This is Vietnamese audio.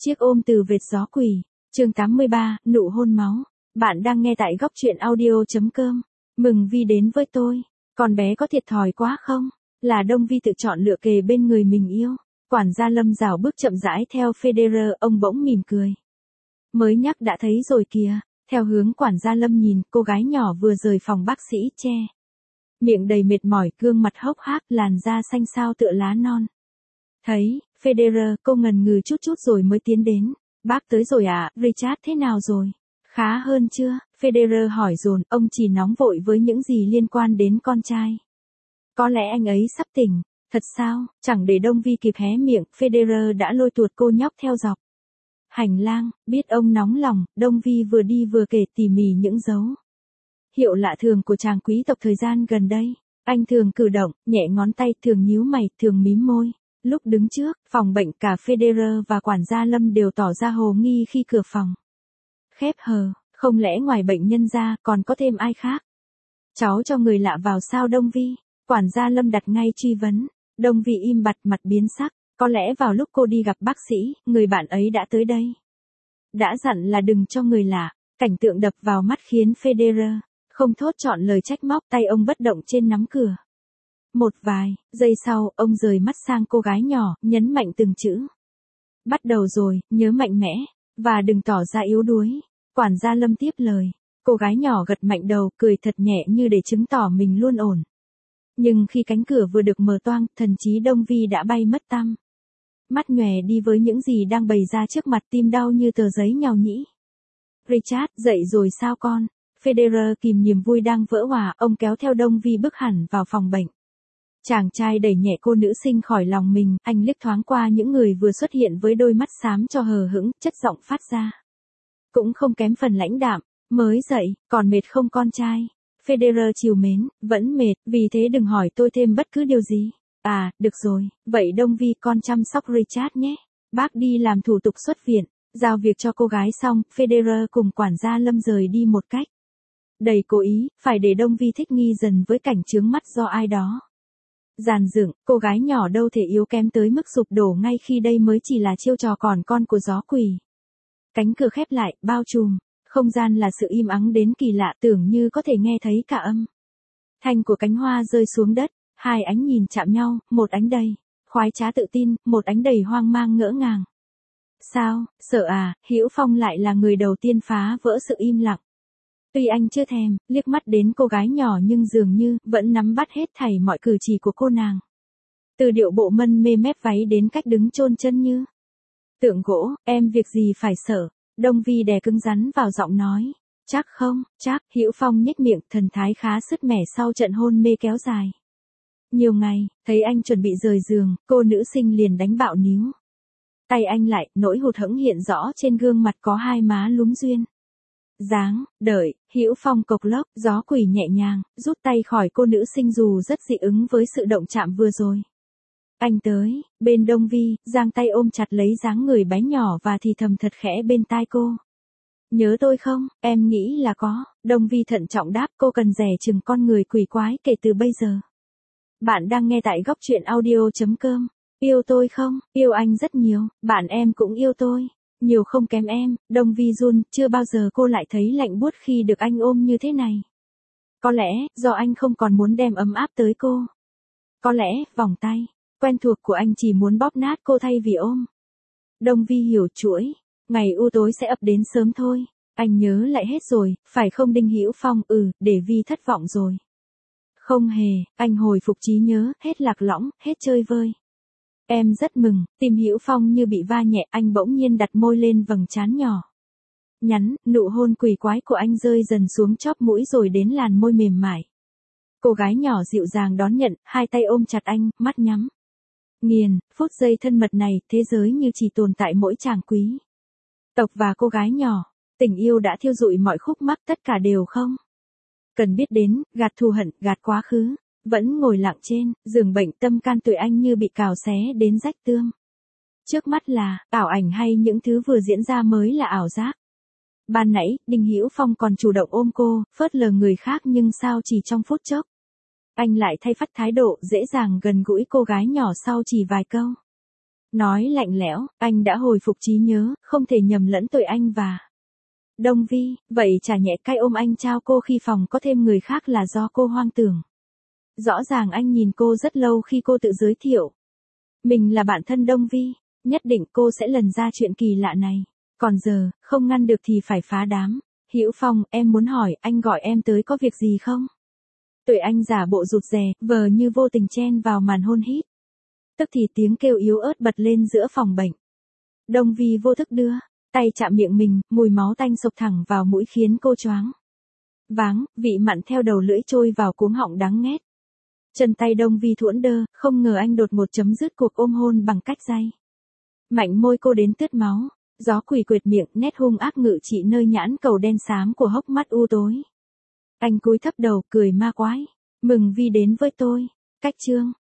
Chiếc ôm từ vệt gió quỷ, chương 83, nụ hôn máu. Bạn đang nghe tại góc truyện audio.com. Mừng Vi đến với tôi. Con bé có thiệt thòi quá không? Là Đông Vi tự chọn lựa kề bên người mình yêu. Quản gia Lâm rảo bước chậm rãi theo Federer, ông bỗng mỉm cười. Mới nhắc đã thấy rồi kìa. Theo hướng quản gia Lâm nhìn, cô gái nhỏ vừa rời phòng bác sĩ che. Miệng đầy mệt mỏi, gương mặt hốc hác, làn da xanh xao tựa lá non. Thấy, Federer, cô ngần ngừ chút rồi mới tiến đến. Bác tới rồi à, Richard thế nào rồi? Khá hơn chưa? Federer hỏi dồn, ông chỉ nóng vội với những gì liên quan đến con trai. Có lẽ anh ấy sắp tỉnh. Thật sao? Chẳng để Đông Vi kịp hé miệng, Federer đã lôi tuột cô nhóc theo dọc hành lang. Biết ông nóng lòng, Đông Vi vừa đi vừa kể tỉ mỉ những dấu hiệu lạ thường của chàng quý tộc thời gian gần đây. Anh thường cử động, nhẹ ngón tay, thường nhíu mày, thường mím môi. Lúc đứng trước phòng bệnh, cả Federer và quản gia Lâm đều tỏ ra hồ nghi khi cửa phòng khép hờ. Không lẽ ngoài bệnh nhân ra còn có thêm ai khác? Cháu cho người lạ vào sao Đông Vi? Quản gia Lâm đặt ngay truy vấn. Đông Vi im bặt, mặt biến sắc. Có lẽ vào lúc cô đi gặp bác sĩ, người bạn ấy đã tới đây. Đã dặn là đừng cho người lạ. Cảnh tượng đập vào mắt khiến Federer không thốt chọn lời trách móc, tay ông bất động trên nắm cửa. Một vài giây sau, ông rời mắt sang cô gái nhỏ, nhấn mạnh từng chữ. Bắt đầu rồi, nhớ mạnh mẽ, và đừng tỏ ra yếu đuối. Quản gia Lâm tiếp lời. Cô gái nhỏ gật mạnh đầu, cười thật nhẹ như để chứng tỏ mình luôn ổn. Nhưng khi cánh cửa vừa được mở toang, thần trí Đông Vi đã bay mất tăm. Mắt nhòe đi với những gì đang bày ra trước mặt, tim đau như tờ giấy nhàu nhĩ. Richard, dậy rồi sao con? Federer kìm niềm vui đang vỡ òa, ông kéo theo Đông Vi bước hẳn vào phòng bệnh. Chàng trai đẩy nhẹ cô nữ sinh khỏi lòng mình, anh liếc thoáng qua những người vừa xuất hiện với đôi mắt xám cho hờ hững, chất giọng phát ra. Cũng không kém phần lãnh đạm, mới dậy, còn mệt không con trai? Federer trìu mến, vẫn mệt, vì thế đừng hỏi tôi thêm bất cứ điều gì. À, được rồi, vậy Đông Vi con chăm sóc Richard nhé. Bác đi làm thủ tục xuất viện, giao việc cho cô gái xong, Federer cùng quản gia Lâm rời đi một cách đầy cố ý, phải để Đông Vi thích nghi dần với cảnh chướng mắt do ai đó dàn dựng. Cô gái nhỏ đâu thể yếu kém tới mức sụp đổ ngay khi đây mới chỉ là chiêu trò còn con của gió quỷ. Cánh cửa khép lại, bao trùm không gian là sự im ắng đến kỳ lạ, tưởng như có thể nghe thấy cả âm thanh của cánh hoa rơi xuống đất. Hai ánh nhìn chạm nhau, một ánh đầy khoái trá tự tin, một ánh đầy hoang mang ngỡ ngàng. Sao, sợ à? Hữu Phong lại là người đầu tiên phá vỡ sự im lặng. Tuy anh chưa thèm liếc mắt đến cô gái nhỏ nhưng dường như vẫn nắm bắt hết thảy mọi cử chỉ của cô nàng. Từ điệu bộ mân mê mép váy đến cách đứng chôn chân như tượng gỗ. Em việc gì phải sợ? Đông Vi đè cứng rắn vào giọng nói. Chắc không? Chắc. Hữu Phong nhếch miệng, thần thái khá sứt mẻ sau trận hôn mê kéo dài nhiều ngày. Thấy anh chuẩn bị rời giường, cô nữ sinh liền đánh bạo níu tay anh lại, nỗi hụt hẫng hiện rõ trên gương mặt, có hai má lúm duyên dáng. Đợi. Hữu Phong cộc lốc, gió quỷ nhẹ nhàng rút tay khỏi cô nữ sinh dù rất dị ứng với sự động chạm vừa rồi. Anh tới bên Đông Vi, giang tay ôm chặt lấy dáng người bé nhỏ và thì thầm thật khẽ bên tai cô. Nhớ tôi không? Em nghĩ là có. Đông Vi thận trọng đáp, cô cần dè chừng con người quỷ quái kể từ bây giờ. Bạn đang nghe tại góc truyện audio.com. Yêu tôi không? Yêu anh rất nhiều. Bạn em cũng yêu tôi. Nhiều không kém em. Đông Vi run, chưa bao giờ cô lại thấy lạnh buốt khi được anh ôm như thế này. Có lẽ, do anh không còn muốn đem ấm áp tới cô. Có lẽ, vòng tay quen thuộc của anh chỉ muốn bóp nát cô thay vì ôm. Đông Vi hiểu chuỗi ngày u tối sẽ ập đến sớm thôi. Anh nhớ lại hết rồi, phải không Đinh Hữu Phong? Để Vi thất vọng rồi. Không hề, anh hồi phục trí nhớ, hết lạc lõng, hết chơi vơi. Em rất mừng. Tim Hữu Phong như bị va nhẹ, anh bỗng nhiên đặt môi lên vầng trán nhỏ nhắn, nụ hôn quỷ quái của anh rơi dần xuống chóp mũi rồi đến làn môi mềm mại. Cô gái nhỏ dịu dàng đón nhận, hai tay ôm chặt anh, mắt nhắm nghiền. Phút giây thân mật này, thế giới như chỉ tồn tại mỗi chàng quý tộc và cô gái nhỏ. Tình yêu đã thiêu rụi mọi khúc mắc, tất cả đều không cần biết đến, gạt thù hận, gạt quá khứ. Vẫn ngồi lặng trên giường bệnh, tâm can tuổi anh như bị cào xé đến rách tương. Trước mắt là ảo ảnh hay những thứ vừa diễn ra mới là ảo giác? Ban nãy, Đinh Hữu Phong còn chủ động ôm cô, phớt lờ người khác, nhưng sao chỉ trong phút chốc anh lại thay phắt thái độ dễ dàng gần gũi cô gái nhỏ sau chỉ vài câu Nói lạnh lẽo, anh đã hồi phục trí nhớ, không thể nhầm lẫn tội anh và Đông Vi, vậy chả nhẽ cái ôm anh trao cô khi phòng có thêm người khác là do cô hoang tưởng. Rõ ràng anh nhìn cô rất lâu khi cô tự giới thiệu. Mình là bạn thân Đông Vi, nhất định cô sẽ lần ra chuyện kỳ lạ này. Còn giờ, không ngăn được thì phải phá đám. Hữu Phong, em muốn hỏi, anh gọi em tới có việc gì không? Tuổi anh giả bộ rụt rè, vờ như vô tình chen vào màn hôn hít. Tức thì tiếng kêu yếu ớt bật lên giữa phòng bệnh. Đông Vi vô thức đưa tay chạm miệng mình, mùi máu tanh sộc thẳng vào mũi khiến cô choáng váng, vị mặn theo đầu lưỡi trôi vào cuống họng đắng nghét. Chân tay Đông Vi thuỗn đơ, không ngờ anh đột ngột chấm dứt cuộc ôm hôn bằng cách day. Mạnh môi cô đến tướt máu, gió quỷ quệt miệng, nét hung ác ngự trị nơi nhãn cầu đen xám của hốc mắt u tối. Anh cúi thấp đầu, cười ma quái. Mừng Vi đến với tôi. Cách chương